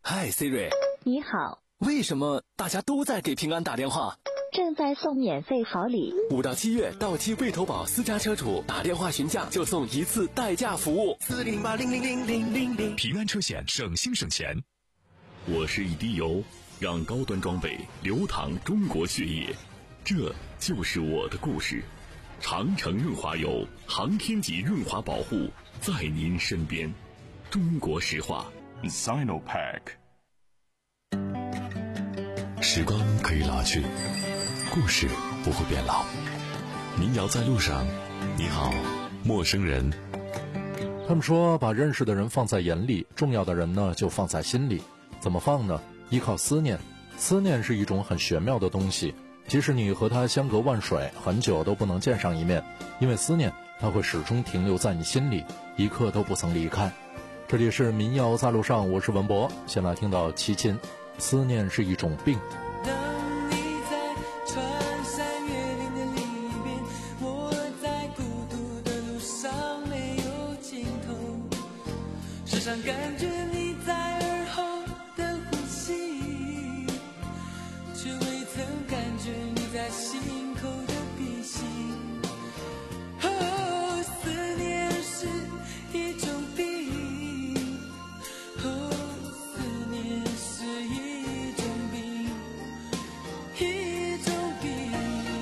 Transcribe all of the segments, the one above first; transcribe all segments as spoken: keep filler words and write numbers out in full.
嗨 Siri， 你好。 为什么大家都在给平安打电话？ 正在送免费好礼。 五到七月，到期未投保私家车主打电话询价就送一次代驾服务。 四零八零零零零零零， 平安车险省心省钱。我是一滴油，让高端装备流淌中国血液，这就是我的故事。长城润滑油，航天级润滑保护，在您身边。中国石化 Sinopack。 时光可以老去，故事不会变老。民谣在路上，你好，陌生人。 他们说把认识的人放在眼里，重要的人呢就放在心里。怎么放呢？依靠思念。思念是一种很玄妙的东西，即使你和他相隔万水，很久都不能见上一面，因为思念它会始终停留在你心里，一刻都不曾离开。这里是民谣在路上，我是文博。先来听到齐秦，思念是一种病。 当你在穿山越岭的另一边，我在孤独的路上没有尽头，时常感觉你在耳后的呼吸，却未曾感觉你在心口的鼻息。哦，思念是一种病，哦，思念是一种病，一种病。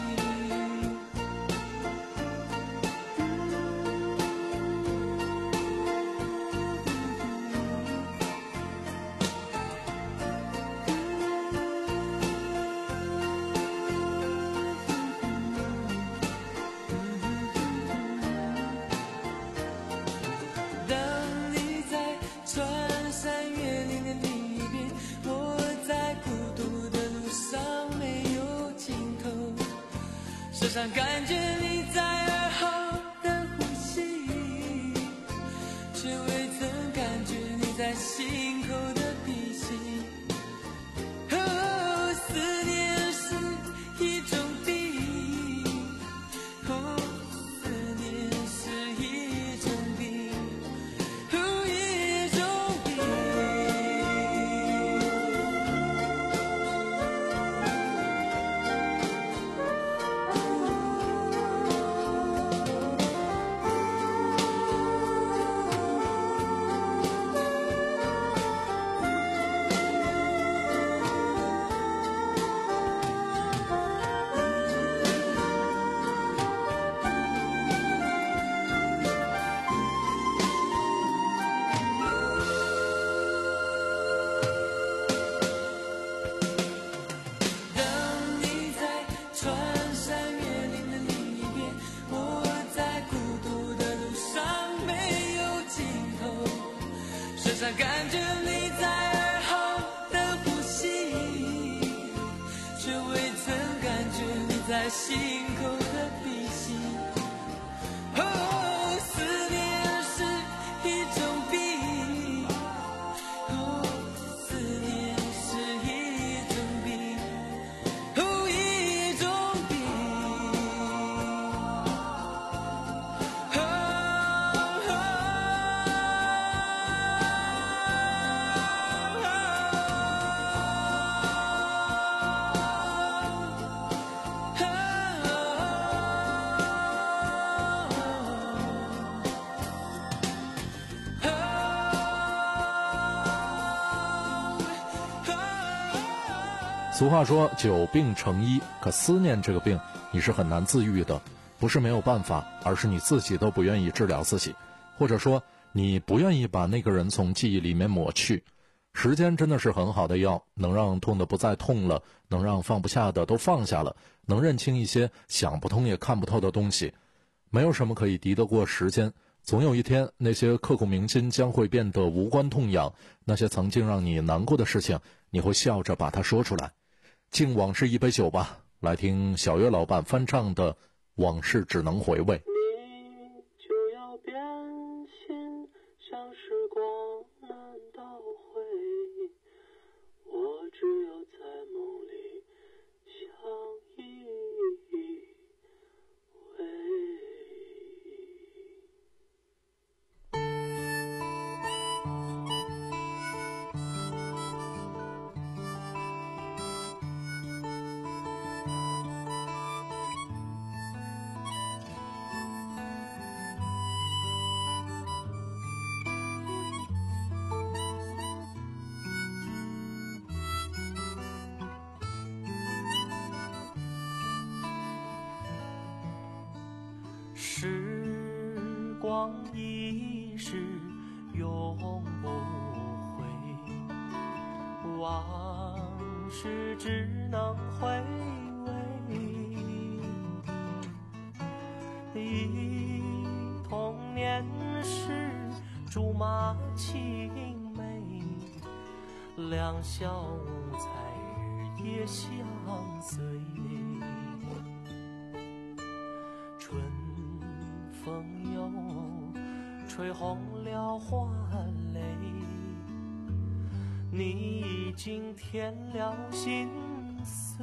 当你在穿山越岭的另一边，我在孤独的路上没有尽头，时常感觉你在耳后的呼吸，却未曾感觉你在心口的鼻息。哦，思念是一种病，哦，思念是一种病，哦，一种病。当你在穿山越岭的另一边，我在孤独的路上没有尽头，时常感觉你在耳后的呼吸，却未曾感觉你在心口的鼻息。哦，思念是一种病，哦，思念是一种病，哦，一种病。哦哦俗话说久病成医，可思念这个病你是很难自愈的，不是没有办法，而是你自己都不愿意治疗自己，或者说你不愿意把那个人从记忆里面抹去。时间真的是很好的药，能让痛的不再痛了，能让放不下的都放下了，能认清一些想不通也看不透的东西。没有什么可以敌得过时间，总有一天那些刻骨铭心将会变得无关痛痒，那些曾经让你难过的事情，你会笑着把它说出来。敬往事一杯酒吧，来听小岳老伴翻唱的《往事只能回味》。 你就要变心，像时光难倒回，我只有在梦里相依偎。 时光一逝永不回，往事只能回味。忆童年时竹马青梅，两小无猜日夜相随。春风又吹红了花蕾，你已经添了心碎，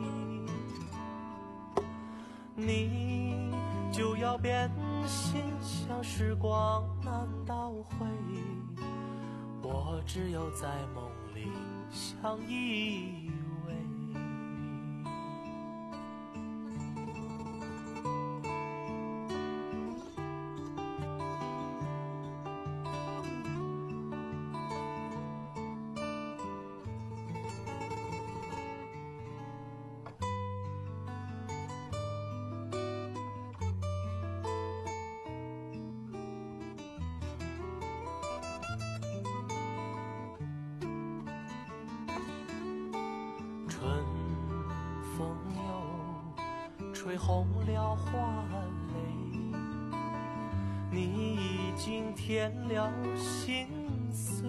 你就要变心，像时光难倒回，我只有在梦里相依偎。春风又吹红了花蕾，你已经添了心碎，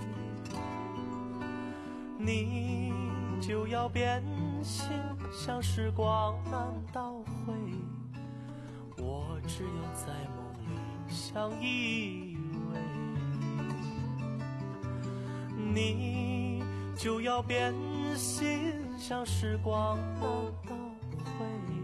你就要变心，像时光难倒回，我只有在梦里相依偎，你就要变心，像时光难倒回，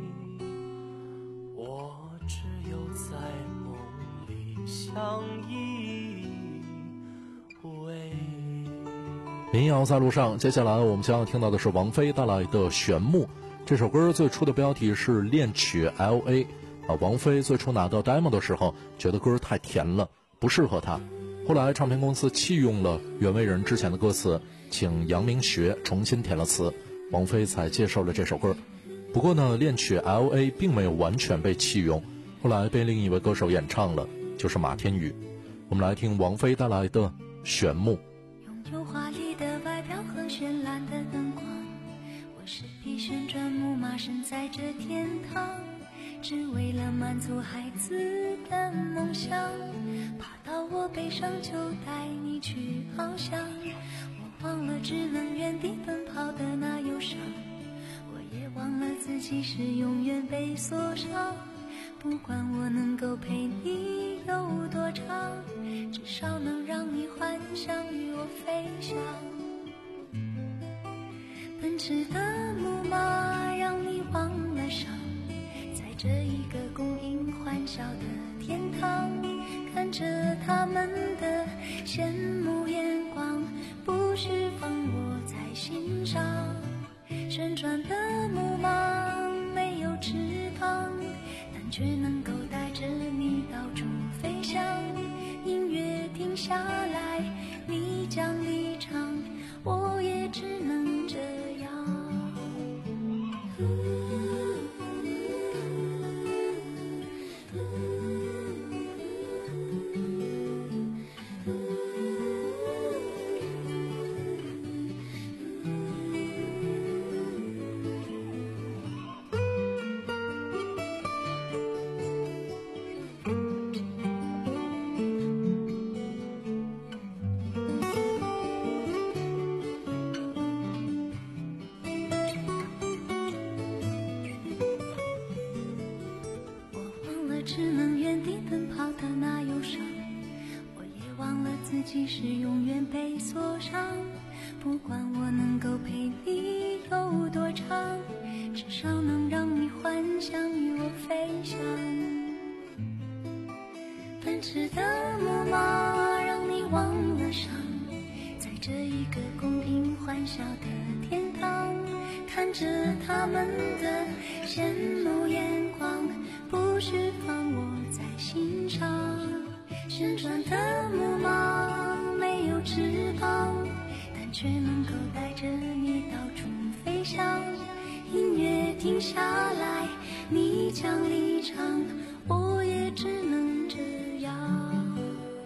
我只有在梦里相依偎。 民谣在路上，接下来我们将要听到的是王菲带来的《玄木》。这首歌最初的标题是恋曲 L A 啊，王菲最初拿到 demo 的时候觉得歌太甜了，不适合她，后来唱片公司弃用了袁惟仁之前的歌词，请杨明学重新填了词，王菲才接受了这首歌。不过呢，恋曲 L A 并没有完全被弃用，后来被另一位歌手演唱了，就是马天宇。我们来听王菲带来的《玄木》。 拥有华丽的外表和绚烂的灯光，我是匹旋转木马，身在这天堂，只为了满足孩子的梦想，爬到我背上就带你去翱翔，我忘了只能原地奔跑的那忧伤，我也忘了自己是永远被锁上，不管我能够陪你有多长，至少能让你幻想与我飞翔。奔驰的木马让你忘了伤，在这一个供应欢笑的天堂，看着他们的羡慕眼光，不释放我在心上。旋转的木马没有翅膀，但却能够带着你到处飞翔。音乐停下来，你将离场，我也只能这样。只能原地奔跑的那忧伤，我也忘了自己是永远被锁上，不管我能够陪你有多长，至少能让你幻想与我飞翔。奔驰的木马让你忘了伤，在这一个公平欢笑的天堂，看着他们的羡慕眼光，不释放我在心上。旋转的木马没有翅膀，但却能够带着你到处飞翔。音乐停下来，你将离场， 我也只能这样。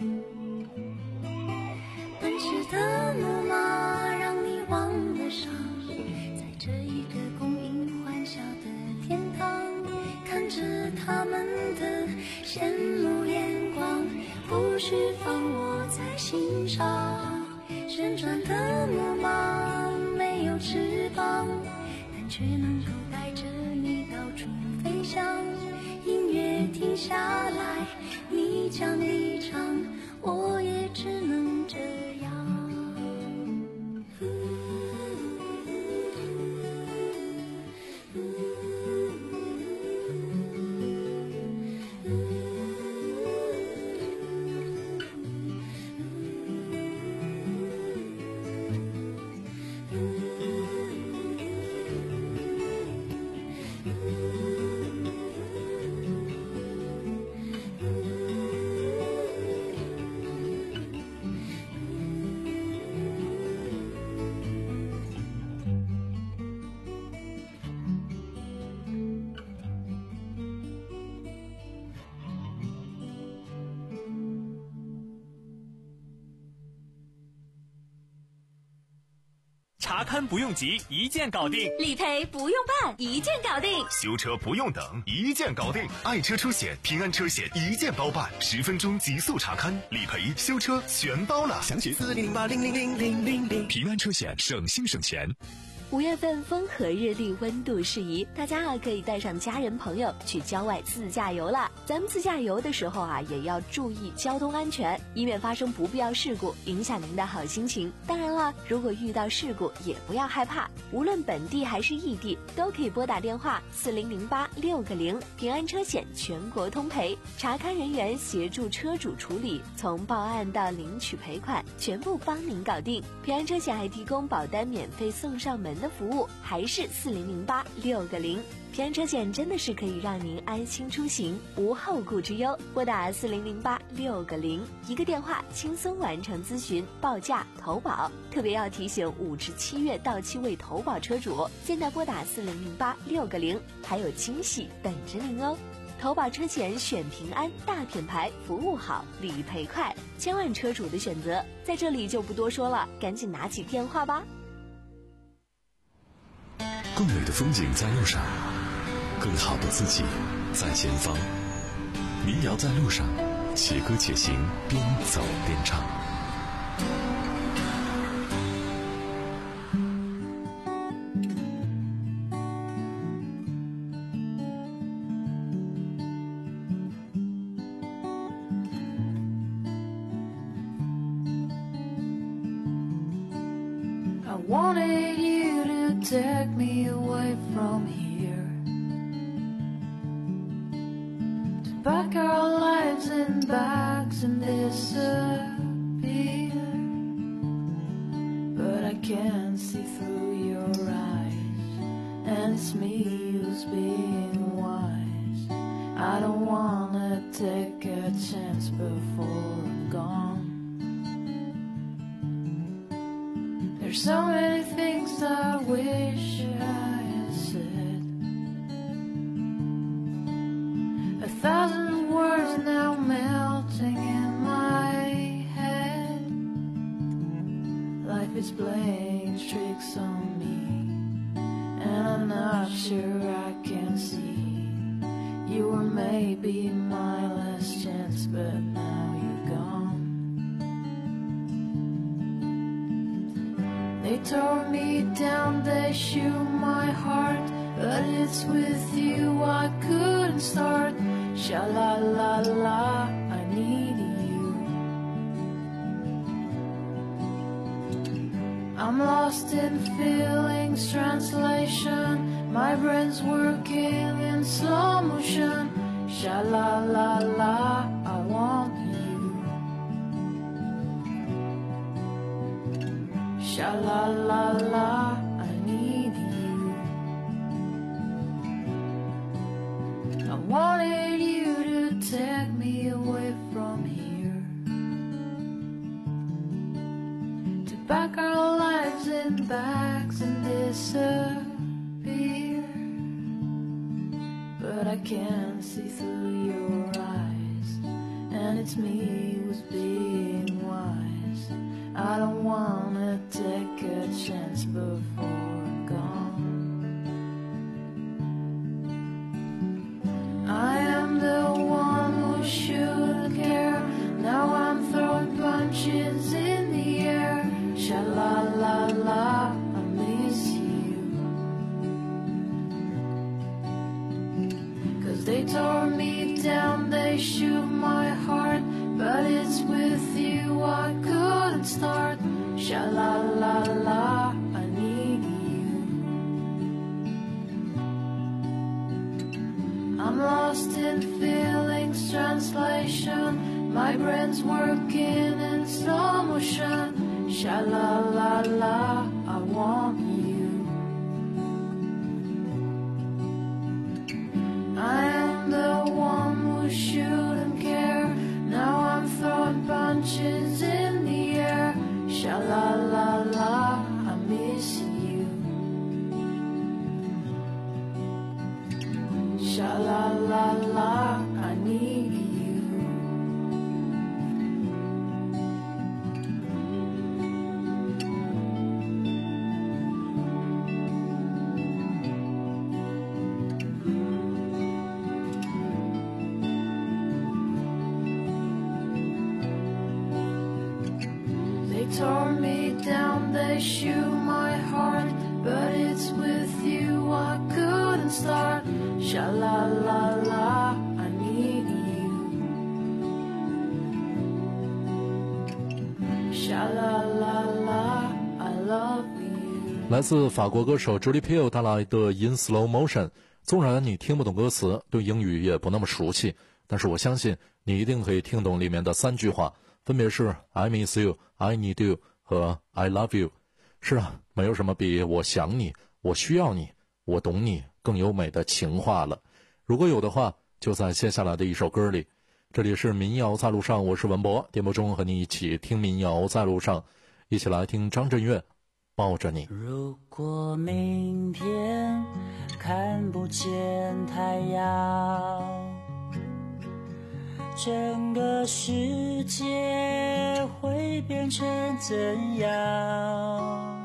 奔驰的木马让你忘了伤，在这一个供应欢笑的天堂，看着他们的羡慕眼光，不需放我在心上。旋转的木马没有翅膀，但却能够带着你到处飞翔。音乐停下来，你将离场，我也只能这样。 查看不用急，一键搞定； 理赔不用办，一键搞定； 修车不用等，一键搞定。爱车车险、平安车险一键包办，十分钟极速查看，理赔、修车全包了。 详情四零零八零零零零零零。 平安车险，省心省钱。 五月份风和日丽，温度适宜，大家啊可以带上家人朋友去郊外自驾游了。咱们自驾游的时候啊，也要注意交通安全，以免发生不必要事故，影响您的好心情。当然了，如果遇到事故也不要害怕，无论本地还是异地，都可以拨打电话四零零八六个零，平安车险全国通赔，查看人员协助车主处理，从报案到领取赔款，全部帮您搞定。平安车险还提供保单免费送上门的服务，还是四零零八六个零。平安车险真的是可以让您安心出行，无后顾之忧。拨打四零零八六个零，一个电话轻松完成咨询、报价、投保。特别要提醒五至七月到期未投保车主，现在拨打四零零八六个零，还有惊喜等着您哦。投保车险选平安，大品牌，服务好，理赔快，千万车主的选择，在这里就不多说了，赶紧拿起电话吧。 更美的风景在路上，更好的自己在前方。民谣在路上，且歌且行，边走边唱。 I wanted you to take me away from here, to pack our lives in bags and disappear. But I can't see through your eyes, and it's me who's being wise. I don't wanna take a chance before I'm gone. There's so many things I wish I had said, a thousand words now melting in my head. Life is playing tricks on me, and I'm not sure I can see. You were maybe my last chance, but now you're gone. They tore me down, they shook my heart, but it's with you I couldn't start. Sha-la-la-la, I need you. I'm lost in feelings, translation. My brain's working in slow motion. Sha-la-la-la, I want you. Sha-la-la-la, I need you. I wanted you to take me away from here, to pack our lives in bags and disappear. But but I can't see through your eyes. And it's me who's being wise. I don't wanna take a chance before I'm gone. I am the one who shouldn't care. Now I'm throwing punches in the air. Sha la la la, I miss you. Cause they tore me down, they shook my heart, but it's with you I couldn't start. Sha la la la, I need you. I'm lost in feelings, translation. My brain's working in slow motion. Sha la la la, I want you. I am the one who shouldn't care. Now I'm throwing punches in the air. Sha la la la, I miss you. Sha la la la, I need you. Tore me down, they shook my heart, but it's with you I couldn't start. Sha la la la, I need you. Sha la la la, I love you. 来自法国歌手 Julie Peel 带来的 In Slow Motion。纵然你听不懂歌词，对英语也不那么熟悉，但是我相信你一定可以听懂里面的三句话，分别是 I miss you, I need you 和 I love you。 是啊，没有什么比我想你，我需要你，我懂你更优美的情话了。如果有的话，就在接下来的一首歌里。这里是民谣在路上，我是文博，电波中和你一起听民谣在路上，一起来听张震岳抱着你。 如果明天看不见太阳，整个世界会变成怎样？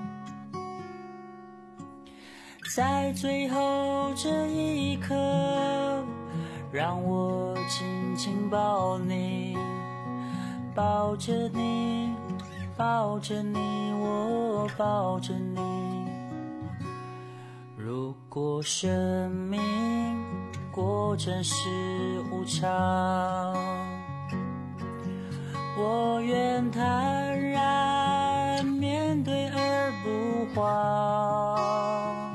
在最后这一刻，让我紧紧抱你，抱着你，抱着你，我抱着你。如果生命过程是无常，我愿坦然面对而不慌。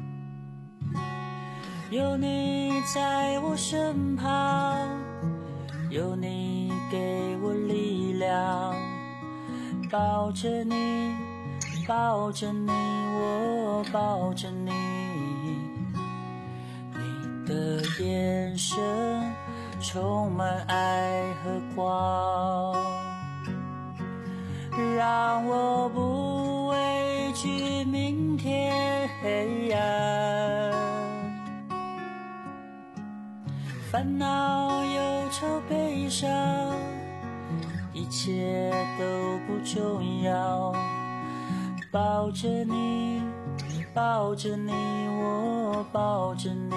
有你在我身旁，有你给我力量，抱着你，抱着你，我抱着你。你的眼神充满爱和光，让我不畏惧明天黑暗。烦恼、忧愁、悲伤，一切都不重要。抱着你，抱着你，我抱着你，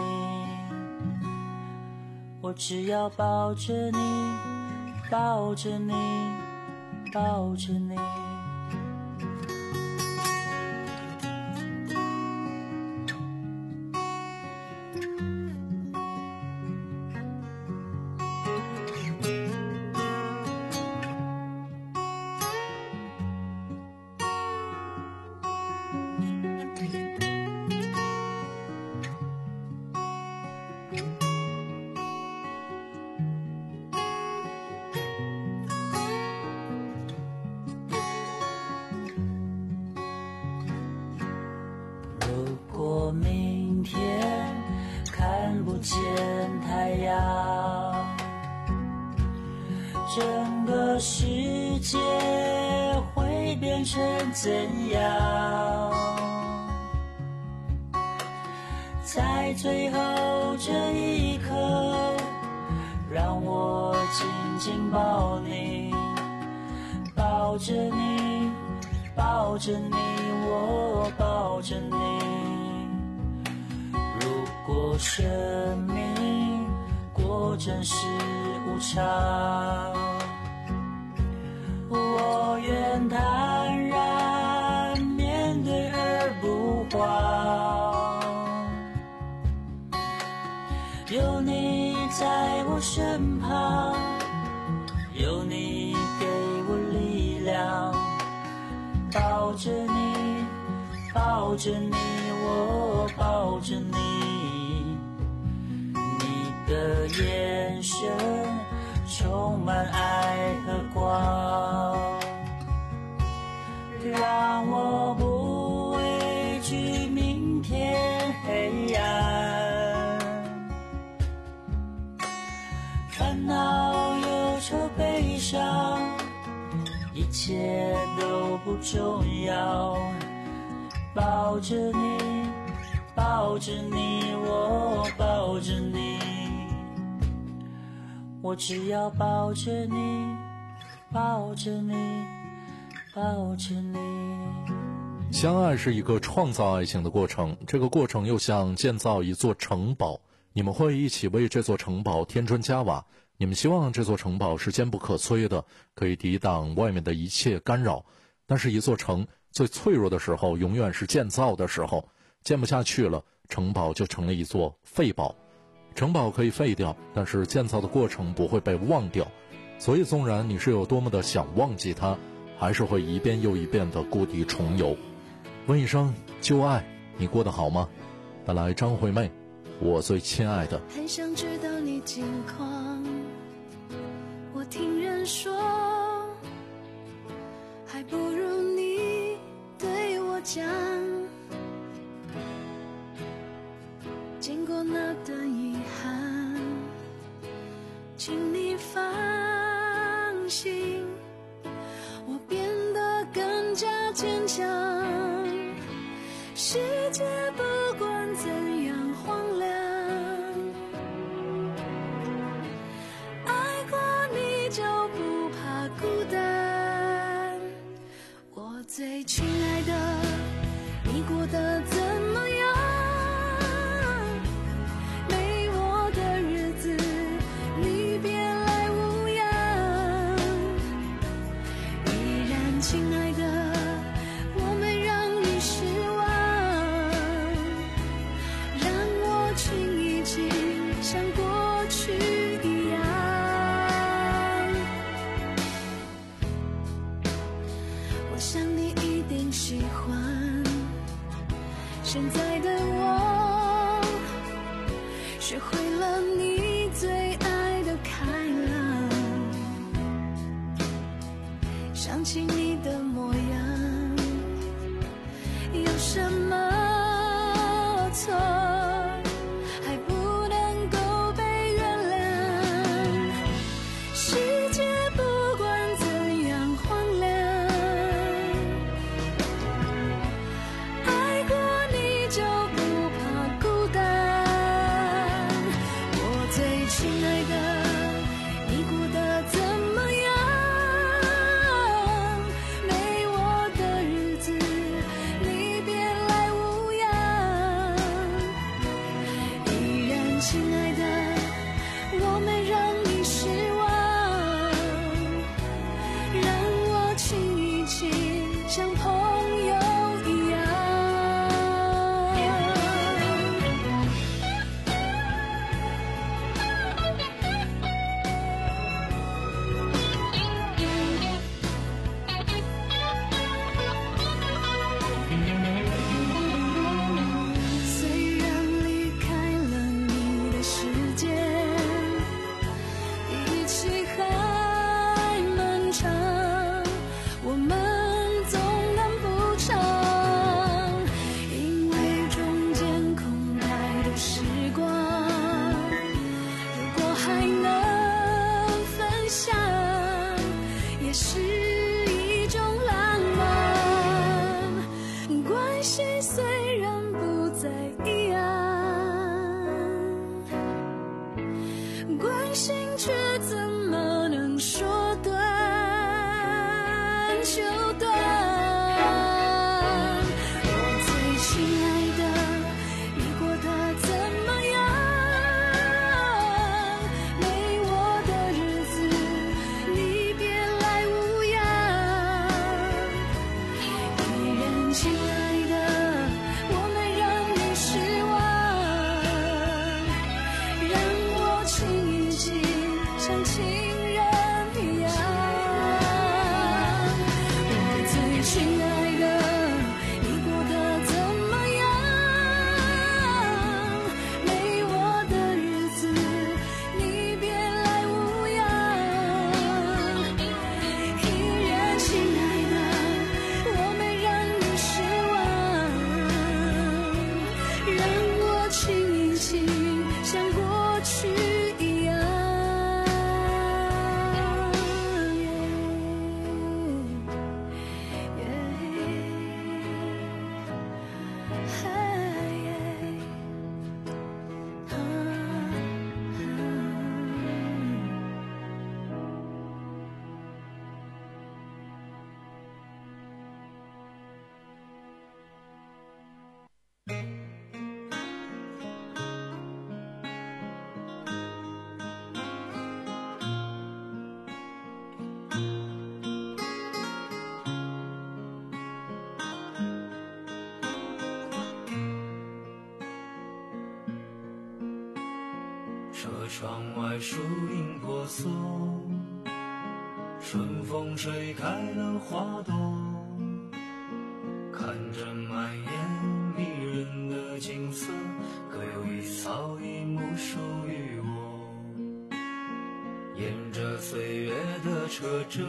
我只要抱着你，抱着你，抱着你。明天看不见太阳，整个世界会变成怎样？ 在最后这一刻，让我紧紧抱你，抱着你，抱着你，我抱着你。如果生命果真是无常，我愿坦然面对而不慌。有你在我身旁，有你给我力量，抱着你，抱着你，我抱着你。你的眼神充满爱和光，让我不畏惧明天黑暗。烦恼、忧愁、悲伤，一切都不重要。抱着你，抱着你，我抱着你。我只要抱着你，抱着你，抱着你。 相爱是一个创造爱情的过程，这个过程又像建造一座城堡，你们会一起为这座城堡添砖加瓦，你们希望这座城堡是坚不可摧的，可以抵挡外面的一切干扰。但是一座城最脆弱的时候永远是建造的时候，建不下去了，城堡就成了一座废堡。城堡可以废掉，但是建造的过程不会被忘掉，所以纵然你是有多么的想忘记它，还是会一遍又一遍的故地重游。问一声旧爱，你过得好吗？带来张惠妹，我最亲爱的。 很想知道你近况，我听人说还不如你对我讲，经过那段遗憾，请你放心，我变得更加坚强。世界不管怎样荒凉，爱过你就不怕孤单。我最亲爱的，你过得怎么样？没我的日子，你别来无恙。依然亲爱的，我没让你失望，让我轻易轻像过去一样。我想你一定喜欢现在的我，学会了你最爱的开朗，想起你的模样，有什么错还不能够被原谅？世界不管怎样荒凉，爱过你就不怕孤单。我最亲爱的，你过得怎么样？ 却怎么能说断就断？我最亲爱的，你过得怎么样？没我的日子，你别来无恙。依然亲爱的，我没让你失望，让我亲一亲，像情人一样。我最亲爱的，你过得怎么样？没我的日子，你别来无恙。依然亲爱的，我没让你失望，让我亲一亲，像过去一样。 车窗外树影婆娑，春风吹开了花朵，看着满眼迷人的景色，各有一草一木属于我。沿着岁月的车辙，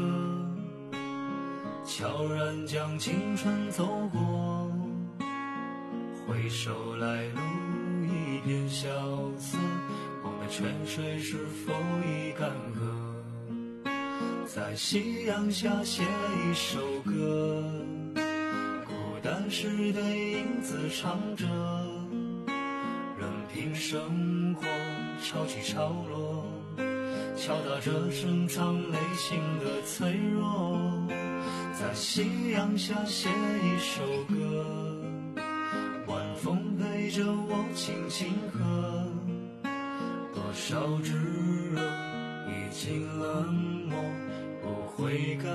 悄然将青春走过，回首来路一片萧瑟，我们泉水是否已干涸？在夕阳下写一首歌，孤单时的影子唱着，任凭生活潮起潮落，敲打着深藏内心的脆弱。在夕阳下写一首歌，晚风陪着我轻轻喝，多少炙热已经冷漠不悔改，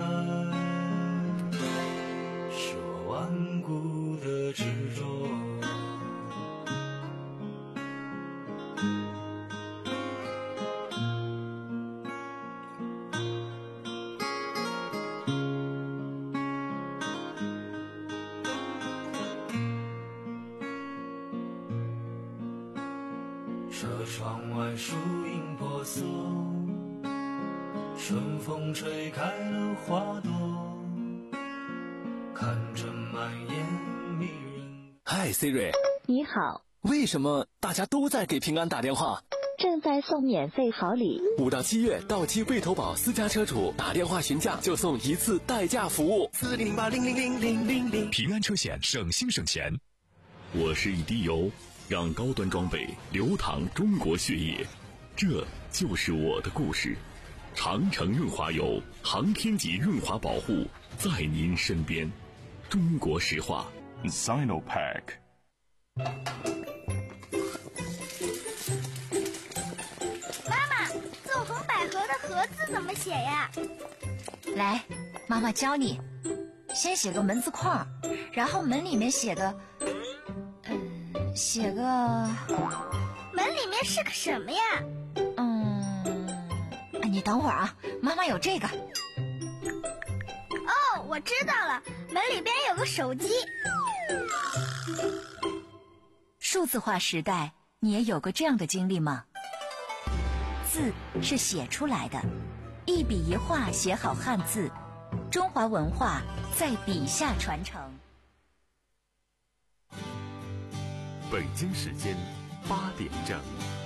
是我顽固的执着。车窗外树影婆娑，春风吹开了花朵，看着满眼迷人。 嗨 Siri， 你好， 为什么大家都在给平安打电话？ 正在送免费好礼。 五到七月，到期贵投保私家车主打电话询价就送一次代驾服务。 四零零八零零零零零零，平安车险，省心省钱。 我是一滴油，让高端装备流淌中国血液，这就是我的故事。长城润滑油，航天级润滑保护，在您身边。中国石化 Sinopack。 妈妈，纵横捭阖的阖字怎么写呀？ 来，妈妈教你。先写个门字框，然后门里面写个，嗯，写个。 门里面是个什么呀？ 嗯，你等会儿啊，妈妈有这个。 哦，我知道了，门里边有个手机。 数字化时代，你也有过这样的经历吗？字是写出来的，一笔一画写好汉字，中华文化在笔下传承。 北京时间八点整。